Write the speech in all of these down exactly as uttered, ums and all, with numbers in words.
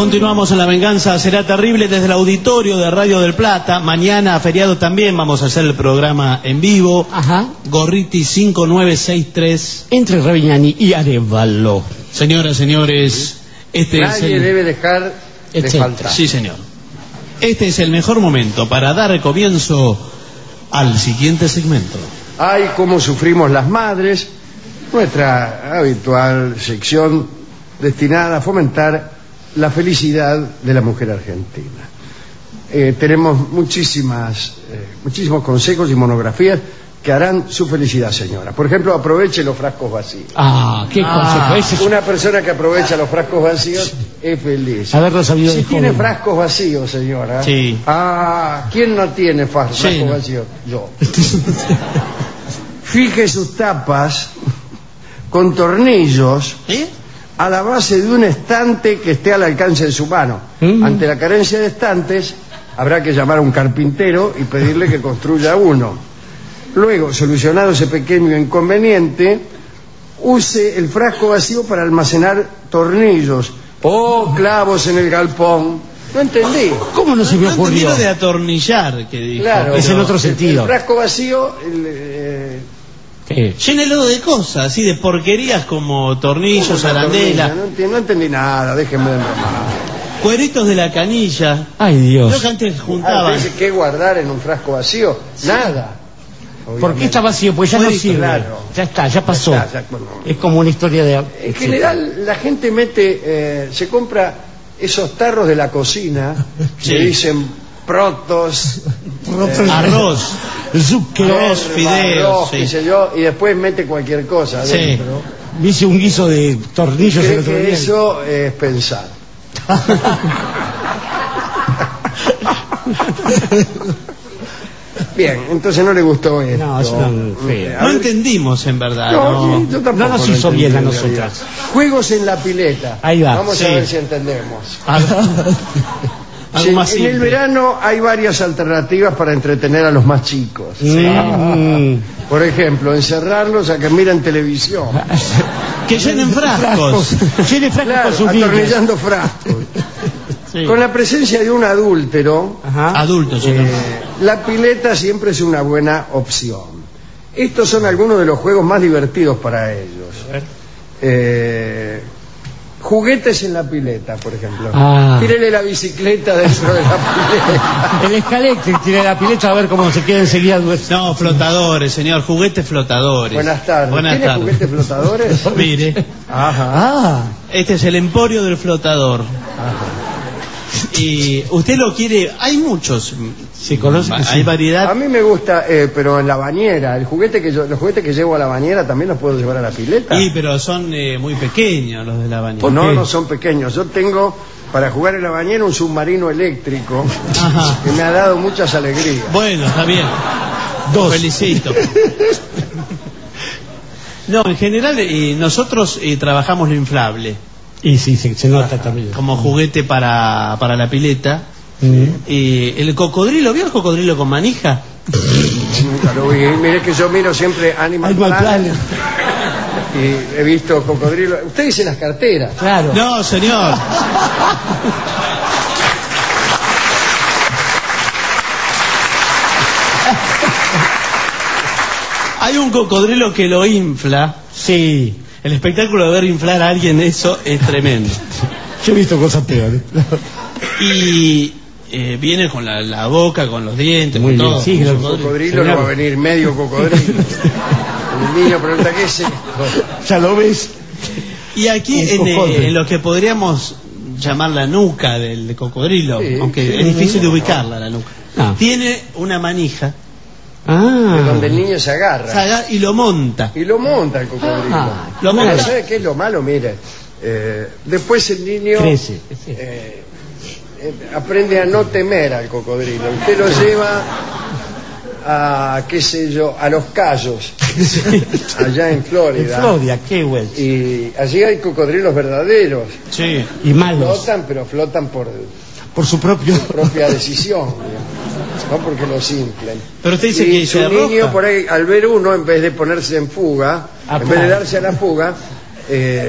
Continuamos en La Venganza Será Terrible desde el auditorio de Radio del Plata. Mañana, feriado también, vamos a hacer el programa en vivo. Ajá. Gorriti cinco nueve seis tres. Entre Ravignani y Arevalo. Señoras, señores, este Nadie es el... debe dejar de Etcétera. faltar. Sí, señor. Este es el mejor momento para dar comienzo al siguiente segmento. Ay, cómo sufrimos las madres. Nuestra habitual sección destinada a fomentar la felicidad de la mujer argentina. Eh, tenemos muchísimas, eh, muchísimos consejos y monografías que harán su felicidad, señora. Por ejemplo, aproveche los frascos vacíos. Ah, qué Ah. consejo. Ese es... Una persona que aprovecha los frascos vacíos es feliz. Haberlo sabido Si de tiene joven. frascos vacíos, señora. Sí. Ah, ¿quién no tiene fa- frascos Sí, no. vacíos? Yo. Fije sus tapas con tornillos ¿Eh? a la base de un estante que esté al alcance de su mano. Mm. Ante la carencia de estantes, habrá que llamar a un carpintero y pedirle que construya uno. Luego, solucionado ese pequeño inconveniente, use el frasco vacío para almacenar tornillos o clavos en el galpón. No entendí. ¿Cómo no se me No ocurrió? entendí lo de atornillar que dijo. Claro. Es en otro El- sentido. El frasco vacío... el, eh, ¿Qué? Llénelo de cosas, así de porquerías como tornillos, una arandela, tornilla. No entendí, no entendí nada, déjenme de bromar. cueritos de la canilla. Ay, Creo Dios. que antes Ah, juntaban. dice, ¿qué guardar en un frasco vacío? Nada. ¿Por qué está vacío? Pues ya no Bueno, sirve. claro. Ya está, ya pasó. Ya está, ya, bueno. Es como una historia de... En general, la gente mete, eh, se compra esos tarros de la cocina Sí. que dicen protos, Arroz, Zucchero. Arroz, fideos, arroz, sí. qué sé yo, y después mete cualquier cosa Sí. adentro. Me hice un guiso de tornillos el Cree otro que día. eso es pensar. Bien, entonces no le gustó esto. No, es una fea. A No ver, entendimos en verdad. No, No, sí, yo tampoco No nos lo hizo entendí, bien a en nosotras. realidad. Juegos en la pileta. Ahí va, Vamos sí. a ver si entendemos. Algo, algo Sí, más en el simple. verano hay varias alternativas para entretener a los más chicos. Mm. Por ejemplo, encerrarlos a que miren televisión. Que llenen frascos. Llene frascos Claro, con sus niños. atornillando frascos. Sí. Con la presencia de un adúltero, Ajá. Adultos, sí. eh, la pileta siempre es una buena opción. Estos son algunos de los juegos más divertidos para ellos. Eh, juguetes en la pileta, por ejemplo. Ah. Tírele la bicicleta dentro de la pileta. El escalete tiene la pileta a ver cómo se queda enseguida. No, flotadores, señor, juguetes flotadores. Buenas tardes. Buenas ¿Tiene tardes. juguetes flotadores? Mire, Ajá. Ah, este es el emporio del flotador. Y usted lo quiere, hay muchos. se conoce que Hay sí. variedad. A mí me gusta, eh, pero en la bañera. El juguete que yo, los juguetes que llevo a la bañera también los puedo llevar a la pileta. Y pero son eh, muy pequeños los de la bañera. ¿Por No, qué? no son pequeños. Yo tengo para jugar en la bañera un submarino eléctrico Ajá. que me ha dado muchas alegrías. Bueno, está bien. Dos. Felicito. No, en general eh, nosotros eh, trabajamos lo inflable Y sí, se, se nota también. como juguete para, para la pileta. Mm. Eh, el cocodrilo, ¿vio el cocodrilo con manija? Nunca lo vi. Mire que yo miro siempre Animal, Animal Planet Planet. y he visto cocodrilo. Usted dice las carteras. Claro. No, señor. Hay un cocodrilo que lo infla. Sí. El espectáculo de ver inflar a alguien, eso es tremendo. Yo he visto cosas peores. Y eh, viene con la, la boca, con los dientes, Muy con bien, todo. sí, El lo- cocodrilo señor. no va a venir medio cocodrilo. El niño pregunta qué es esto. Ya lo ves. Y aquí Un en, eh, cocodrilo. en lo que podríamos llamar la nuca del cocodrilo, Sí, aunque sí. es difícil de ubicarla la nuca, Ah. tiene una manija Ah. De donde el niño se agarra. saga- y lo monta. Y lo monta el cocodrilo. Ah, Lo Pero monta. ¿sabe qué es lo malo? Mire, eh, después el niño Crece. eh, eh, aprende a no temer al cocodrilo. Usted lo lleva a, qué sé yo, a Los Cayos, allá en En Florida. Florida, qué bueno. Y allí hay cocodrilos verdaderos. Sí. Y malos. Flotan, pero flotan por Por su propio. propia decisión, digamos, no porque los inflen. Pero usted dice Y que su se niño arroja. por ahí, al ver uno, en vez de ponerse en fuga, Ah, en vez de claro. darse a la fuga, eh,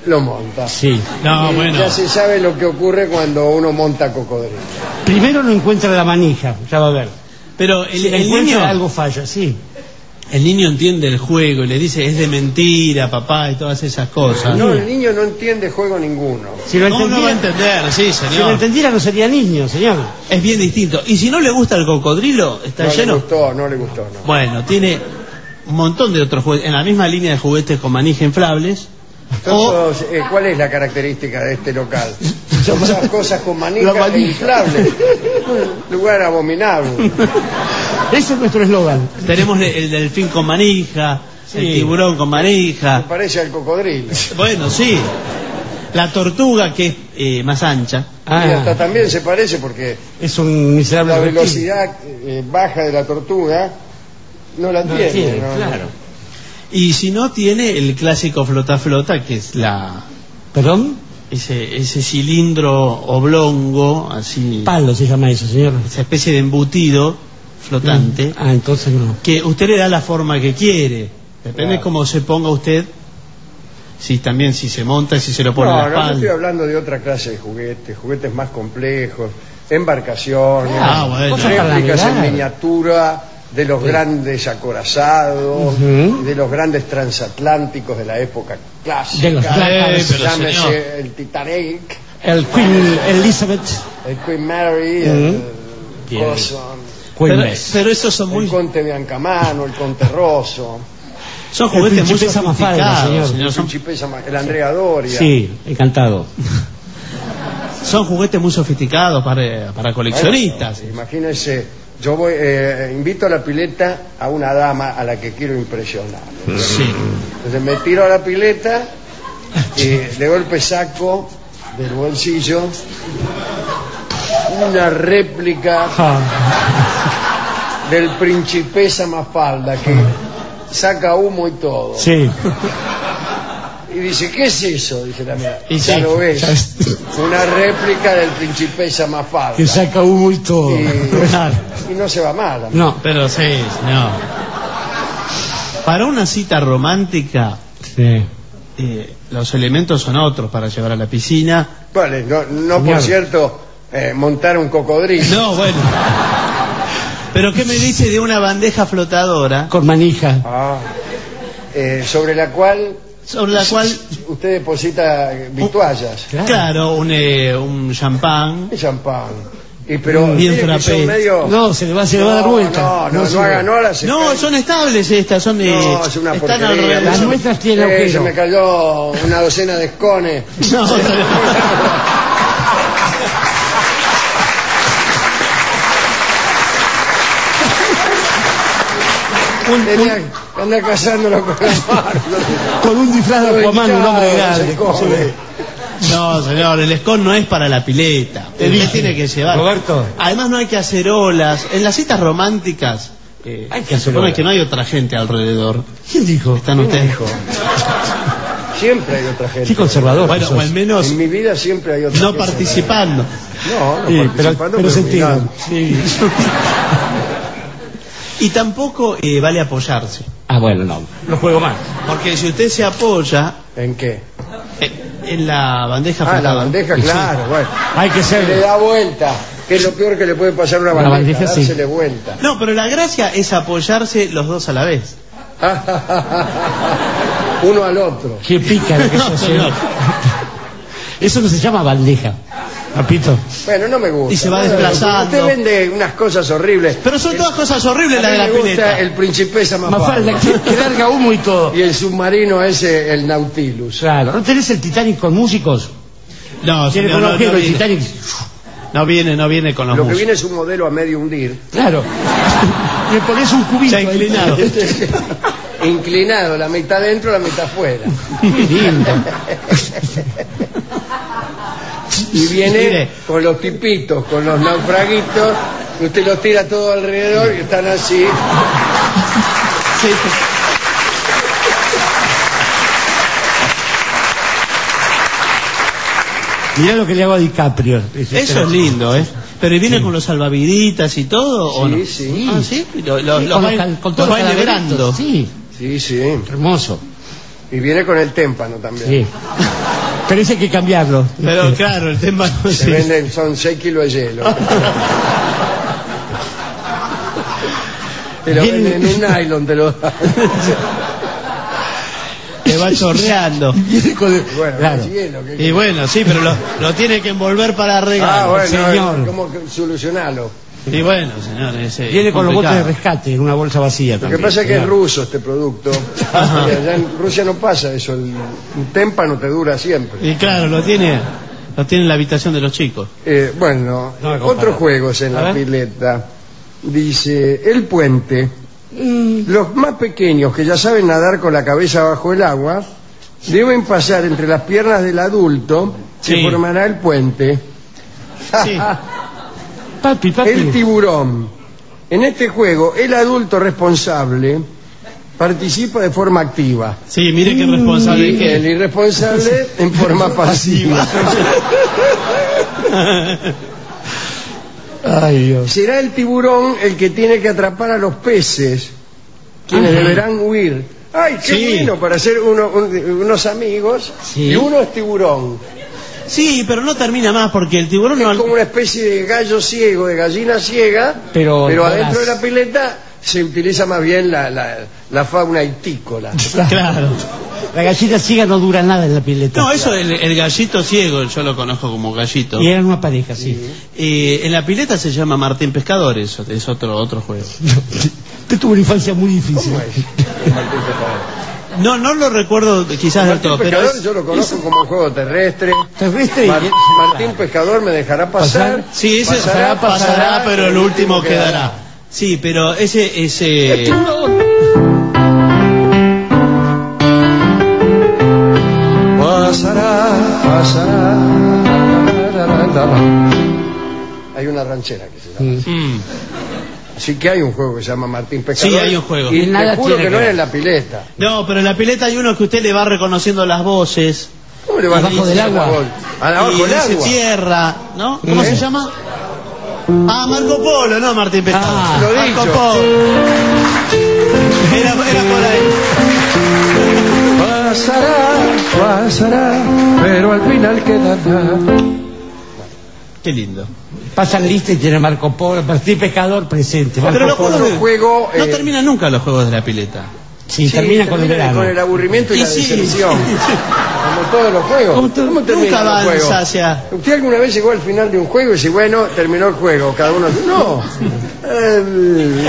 lo monta. Sí. No, Y bueno. ya se sabe lo que ocurre cuando uno monta cocodrilo. Primero no encuentra la manija, ya va a ver. Pero el, Si la el encuentra, niño, algo falla, sí. el niño entiende el juego y le dice es de mentira, papá, y todas esas cosas. No, el niño no entiende juego ninguno. Si lo ¿Cómo no va a entendiera, entender? Sí, si lo señor. entendiera no sería niño, señor. Es bien distinto. Y si no le gusta el cocodrilo, está No le lleno. gustó, no le gustó, no. Bueno, tiene un montón de otros juguetes, en la misma línea de juguetes con manija inflables. O, Todos, eh, ¿cuál es la característica de este local? Son esas cosas con La manija e manija. inflables. Un lugar abominable. Ese es nuestro eslogan. tenemos el, el delfín con manija, Sí. el tiburón con Me manija. parece al cocodrilo. Bueno, sí. La tortuga que es eh, más ancha. Y hasta Ah, también se parece porque es un miserable la reptil. velocidad eh, baja de la tortuga no la No tiene. tiene, ¿no? claro. Y si no, tiene el clásico flota-flota, que es la ¿Perdón? ese, ese cilindro oblongo, así, Palo se llama eso, señor. esa especie de embutido flotante, Ah, entonces no. que usted le da la forma que quiere. Depende Claro. cómo se ponga usted, si también si se monta, si se lo pone No, en la no, yo estoy espalda. hablando de otra clase de juguetes, juguetes más complejos, embarcaciones, Ah, bueno. Cosas para réplicas en navegar. miniatura de los grandes acorazados, Ujú. de los grandes transatlánticos de la época clásica. De los Eh, clásicos. pero Llámese señor. el Titanic, El Queen Elizabeth. el Queen Mary, Ujú. el Bien. Coso, Pero, Queen pero esos son el muy, Conte Biancamano, el Conte Rosso, son el juguetes muy Principesa Mafalda, sofisticados, señor. señor. el Son, Principesa Ma- el Andrea Doria. Sí, encantado. son juguetes muy sofisticados para, para coleccionistas. Bueno, imagínense, yo voy, eh, invito a la pileta a una dama a la que quiero impresionar. Sí. Entonces me tiro a la pileta y de golpe saco del bolsillo una réplica Ah, del Principesa Mafalda que saca humo y todo. sí. Y dice, ¿qué es eso? Dice la mía. Y Ya sí, lo ves. ya es- Una réplica del Principesa Mafalda. Que saca humo y todo. Y, Claro. y no se va mal. No. Pero sí, señor. Para una cita romántica, Sí. eh, los elementos son otros para llevar a la piscina. Vale, no, no por Señor. cierto, eh, montar un cocodrilo. No, bueno. Pero ¿qué me dice de una bandeja flotadora Con manija. Ah, eh, sobre la cual sobre la cual, usted deposita vituallas, Claro. claro, un, eh, un champán? y champán. Y pero Bien tiene que ser frappé. medio... No, se le va, se le va a dar vuelta. No, no, no, sirve. haga, no las No, son estables estas, son de... No, es una están porquería. alrededor. Las nuestras tienen Eh, agujero. se me cayó una docena de escones. No, señor. Un- Tenía que andar cazándolo con la mano. Con un disfraz de Aquaman, un hombre Chao, grande. se come. No, señor, el escón no es para la pileta. Te Usted dije. tiene que llevar. Roberto. Además no hay que hacer olas. En las citas románticas, eh, Hay que se hacer supone olas. que no hay otra gente alrededor. ¿Quién dijo? Están ustedes. Dijo. Siempre hay otra gente. Qué conservador. Bueno, que sos. o al menos En mi vida siempre hay otra no gente. participando. No, no Sí, pero, participando, pero se entiende. mirando. Sí. Y tampoco eh, vale apoyarse. Ah, bueno, no. No juego más. Porque si usted se apoya ¿En qué? eh, en la bandeja Ah, la flotadora. bandeja, Sí. claro, bueno. Hay que Se le ser. da vuelta, que es lo peor que le puede pasar a una Una bandeja, bandeja, sí. dársele vuelta. No, pero la gracia es apoyarse los dos a la vez. Uno al otro. Qué pica lo que No, sos, señor. ¿eh? Eso no se llama bandeja. Papito. Bueno, no me gusta. Y se va No, desplazando. Usted vende unas cosas horribles. Pero son todas cosas horribles A las mí de la me gusta pileta. el Principesa Mafalda, Mafalda. que, que larga humo y todo. Y el submarino ese, el Nautilus. Claro. ¿No tenés el Titanic con músicos? No, Tiene señor, con no, no agujero el viene, Titanic. no viene, no viene con los Lo que músicos. viene es un modelo a medio hundir. Claro. Le pones un cubito. Ya ahí. inclinado. Inclinado, la mitad dentro, la mitad fuera. Qué lindo. Y viene Mire. con los tipitos, con los naufraguitos, y usted los tira todo alrededor y están así. Sí. Mirá lo que le hago a DiCaprio. Eso es lindo, ¿eh? Pero ¿y viene con los salvaviditas y todo o Sí, no? sí. Ah, ¿sí? Lo- lo- Sí, los con, va, los cal- con los todos va los calaveritos. enhebrando. Sí, Sí, sí. hermoso. Y viene con el témpano también. Sí. Pero ese hay que cambiarlo. Pero claro, el tema no Se sí. venden, son seis kilos de hielo. Te lo Bien. venden en un nylon, te lo dan. Te va chorreando. Viene con el- Bueno, claro. es hielo. ¿qué- Y bueno, sí, pero lo, lo tiene que envolver para Ah, regalo. bueno, señor. ¿cómo que solucionarlo? Y bueno, señores. eh, Viene con los botes de complicado. rescate en una bolsa vacía Lo también. que pasa es que es Claro. ruso este producto. Y allá en Rusia no pasa eso. El, un témpano te dura siempre. Y claro, lo tiene, lo tiene en la habitación de los chicos. Eh, bueno, No me otros compara. juegos en A la ver. pileta. Dice, el puente. Los más pequeños que ya saben nadar con la cabeza bajo el agua deben pasar entre las piernas del adulto que Sí. formará el puente. Sí. Papi, papi. El tiburón. En este juego, el adulto responsable participa de forma activa Sí, mire qué responsable y que el irresponsable en forma pasiva. Ay, Dios. Será el tiburón el que tiene que atrapar a los peces, quienes deberán huir. ¡Ay, qué Sí. bueno! Para ser uno- un- unos amigos. Sí. Y uno es tiburón. Sí, pero no termina más porque el tiburón Es no... como una especie de gallo ciego, de gallina ciega, Pero adentro voraz. de la pileta se utiliza más bien la, la, la fauna hitícola. Claro. La gallina ciega no dura nada en la pileta. No, eso, el, el gallito ciego, yo lo conozco como gallito. Y eran una pareja, sí. Eh, en la pileta se llama Martín Pescador, eso es otro otro juego. Usted tuvo una infancia muy difícil. ¿Cómo es? Martín Pescador. No, no lo recuerdo quizás del Martín todo, pero Pescador es- yo lo conozco como un juego terrestre. Terrestre y- Mar- Martín Pescador me dejará pasar. Pasar. sí, ese pasará, pasará, pero el último quedará. Sí, pero ese ese Pasará, pasará. Hay una ranchera que se llama. mm, Así que hay un juego que se llama Martín Pescador. Sí, hay un juego. Y Y nada te juro tiene que que no ver. es en la pileta. no, pero en la pileta hay uno que usted le va reconociendo las voces. ¿Cómo le vas a Abajo decir del agua. a la voz? A la y abajo del dice agua. tierra, ¿no? ¿Cómo ¿Eh? se llama? Ah, Marco Polo, no Martín Pescador. Ah, lo Marco dicho. Polo. Era, era por ahí. Pasará, pasará, pero al final quedará. Qué lindo. Pasan lista y tiene Marco Polo, Martín Pescador presente. Marco Pero los Polo. juegos de- juego, no eh, terminan nunca los juegos de la pileta. Sí, Sí, termina con el termina verano. con el aburrimiento y, Y la sí, decepción. sí, sí. Como todos los juegos. Como to- ¿Cómo terminan nunca los avanza juegos? hacia- ¿Usted alguna vez llegó al final de un juego y dice, bueno, terminó el juego? Cada uno dice, no. Eh,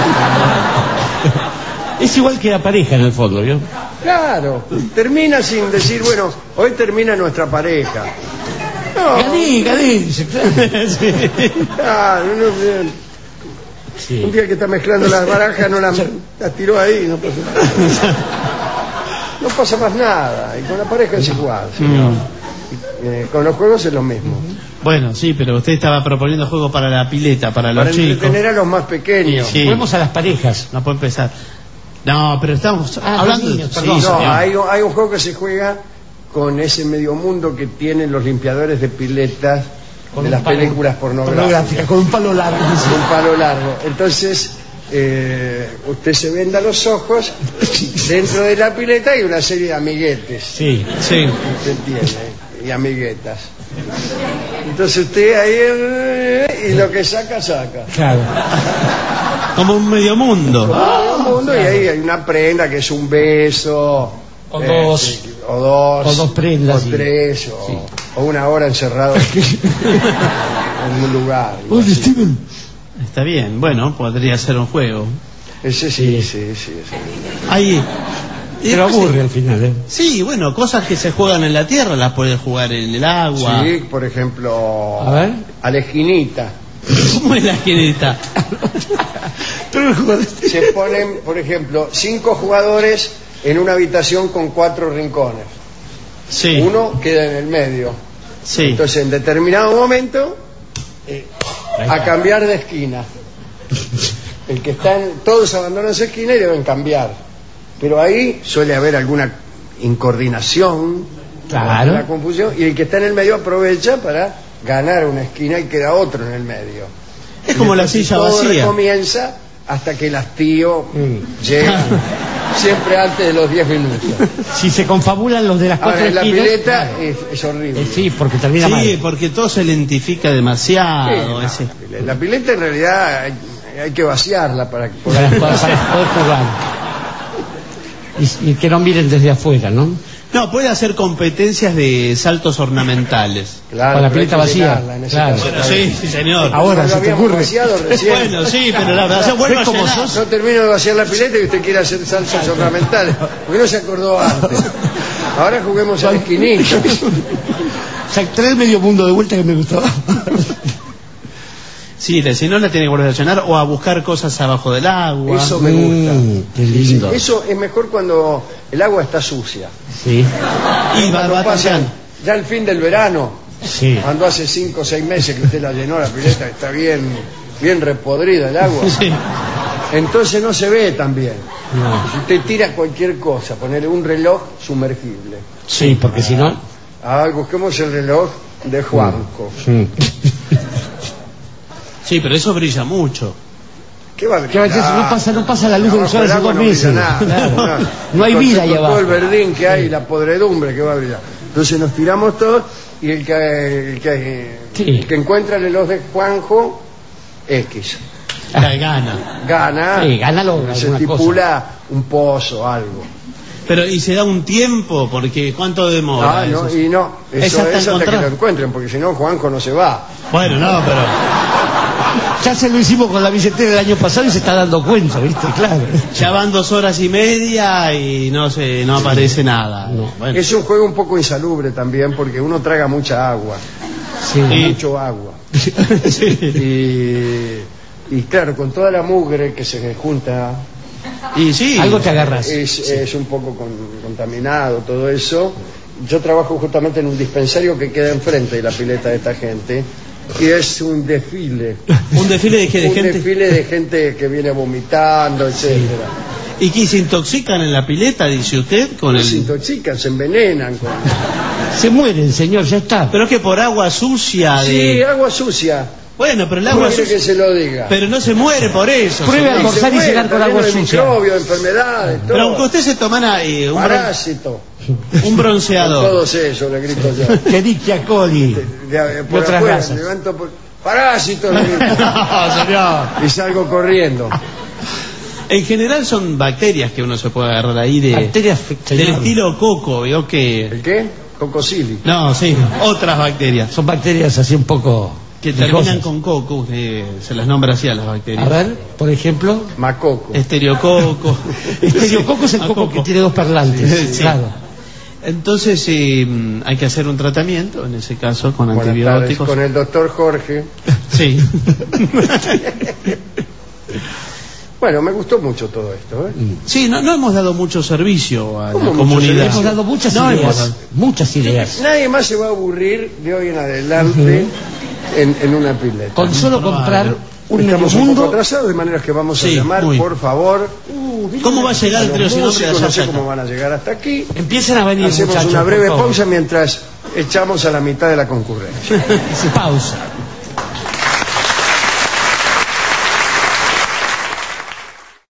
Es igual que la pareja en el fondo, ¿vio? claro. Termina sin decir, bueno, hoy termina nuestra pareja. No. Gané, gané. dice, claro. Sí. Claro, no, bien. Sí. Un día que está mezclando las barajas no las las tiró ahí, no pasa nada. No pasa más nada. Y con la pareja es igual, señor. Eh, con los juegos es lo mismo. Bueno, sí, pero usted estaba proponiendo juegos para la pileta, para los Para chicos. entretener a los más pequeños. Sí. Volvemos a las parejas. No puede empezar. No, pero estamos Ah, hablando los niños, sí, perdón. No, señor. hay, hay un juego que se juega con ese medio mundo que tienen los limpiadores de piletas Con de un las palo- películas pornográficas. Pornográfica, con un palo largo. Con un palo largo. Entonces, eh, usted se venda los ojos, dentro de la pileta hay una serie de amiguetes. Sí. Sí. Usted tiene, y amiguetas. Entonces usted ahí, eh, y lo que saca, saca. Claro. Como un medio mundo. Todo el mundo, y ahí hay una prenda que es un beso. O eh, dos. sí, o dos. O dos prendas, O sí. tres. O, Sí. o una hora encerrado en un lugar. algo Oye, así. Steven. Está bien, bueno, podría ser un juego. Ese sí, sí, sí. sí. Ahí. Pero aburre al final, ¿eh? Sí, bueno, cosas que se juegan en la tierra las puedes jugar en el agua. Sí, por ejemplo, A ver. a la esquinita. ¿Cómo es la esquinita? Pero el jugador- Se ponen, por ejemplo, cinco jugadores en una habitación con cuatro rincones. Sí. Uno queda en el medio. Sí. Entonces, en determinado momento, eh, a cambiar de esquina. El que están, todos abandonan su esquina y deben cambiar. Pero ahí suele haber alguna incoordinación, Claro. una confusión, y el que está en el medio aprovecha para ganar una esquina y queda otro en el medio. Es como la Entonces, silla todo vacía. comienza hasta que el hastío Mm. llega siempre antes de los diez minutos. Si se confabulan los de las cuatro Ahora, en la esquinas, pileta claro. es, es horrible. Eh, sí, porque termina Sí, mal. porque todo se lentifica demasiado. Sí, no, ese- la pileta en realidad hay, hay que vaciarla para que Para, para- para poder jugar. Y, y que no miren desde afuera, ¿no? No, puede hacer competencias de saltos ornamentales. Claro, Con la pero hay pileta que vacía, llenarla en ese claro. caso. Bueno, sí, sí, señor. Ahora, No ¿se lo te habíamos ocurre? vaciado recién. Bueno, sí, pero la verdad, vuelvo a ¿Ves cómo llenar. sos? No termino de vaciar la pileta y usted quiere hacer saltos ornamentales. ¿Por qué no se acordó antes? Ahora juguemos al esquinito. O sea, traer medio mundo de vuelta que me gustó. Sí, si no la tiene que volver a llenar o a buscar cosas abajo del agua. Eso me gusta. Mm, qué lindo. Eso es mejor cuando el agua está sucia. Sí, Y va, Cuando va pasan cambiando. ya el fin del verano, sí. cuando hace cinco o seis meses que usted la llenó la pileta, está bien, bien repodrida el agua. Sí. Entonces no se ve tan bien. No. Si usted tira cualquier cosa, ponerle un reloj sumergible. Sí, porque si no... Ah, busquemos el reloj de Juanco. Sí. Sí, pero eso brilla mucho. ¿Qué va a ¿Qué va a decir? brillar? No pasa, no pasa la luz del Abajo sol del hace agua dos no meses. brilla nada. Claro. No hay Con- vida con ahí todo abajo. el verdín que hay, la podredumbre que va a brillar. Entonces nos tiramos todos y el que, el que, Sí. el que encuentra el reloj de Juanjo, X. La gana. Gana, Sí, gana lo- se alguna estipula un pozo, algo. Pero, ¿y se da un tiempo? Porque ¿cuánto demora? Ah, no, eso? y no, Es eso hasta es hasta que encontrar. lo encuentren, porque si no Juanjo no se va. Bueno, no, pero... Ya se lo hicimos con la billetera del año pasado y se está dando cuenta, ¿viste? Claro. Ya van dos horas y media y no se, no aparece nada. No. Bueno. Es un juego un poco insalubre también, porque uno traga mucha agua, Sí. Sí. mucho agua. Sí. Y, y claro, con toda la mugre que se junta, Y sí. Algo te agarras. es, es un poco con- contaminado todo eso. Yo trabajo justamente en un dispensario que queda enfrente de la pileta de esta gente, y es un desfile. Un desfile de, de un gente. desfile de gente que viene vomitando, etcétera. ¿Y que se intoxican en la pileta, dice usted? Con Se el... intoxican, se envenenan. Con... Se mueren, señor, ya está. Pero es que por agua sucia de... Sí, agua sucia. Bueno, pero el ¿Cómo agua quiere que sucia... se lo diga? Pero no se muere por eso. Pruebe señor. a almorzar y muere, cenar con está agua lleno de sucia. microbios, enfermedades, todo. Pero aunque usted se tomara eh, un, bron- Parásito. un Con bronceador. todos ellos, le grito yo. Que Dickia coli. De- de- por otras afuera, razas. levanto por... Parásito, le grito. No, señor. Y salgo corriendo. En general son bacterias que uno se puede agarrar ahí de... Bacterias, del señor. estilo coco, ¿vio? Que... ¿El qué? Cocosili. No, sí, otras bacterias. Son bacterias así un poco... Que terminan picosas. con coco, usted se las nombra así a las A bacterias. ver, por ejemplo... Macoco. Estereococo. Estereococo es el A coco que tiene dos parlantes. Sí. Claro. Entonces eh, hay que hacer un tratamiento, en ese caso, con Buenas tardes, antibióticos. con el doctor Jorge. Sí. Bueno, me gustó mucho todo esto, ¿eh? Sí, no, no hemos dado mucho servicio a la ¿Cómo mucho comunidad. servicio? Hemos dado muchas No, hemos ideas. dado- Muchas ideas. Nadie más se va a aburrir de hoy en adelante en, en una pileta. Con solo comprar un medio Estamos un poco mundo... atrasados, de manera que vamos a Sí, llamar, muy. por favor, ¿Cómo va a llegar a el los trío sin nombre de músicos, allá no sé hasta cómo acá? van a llegar hasta aquí. Empiecen a venir, Hacemos muchachos, una breve por favor. pausa mientras echamos a la mitad de la concurrencia. Pausa.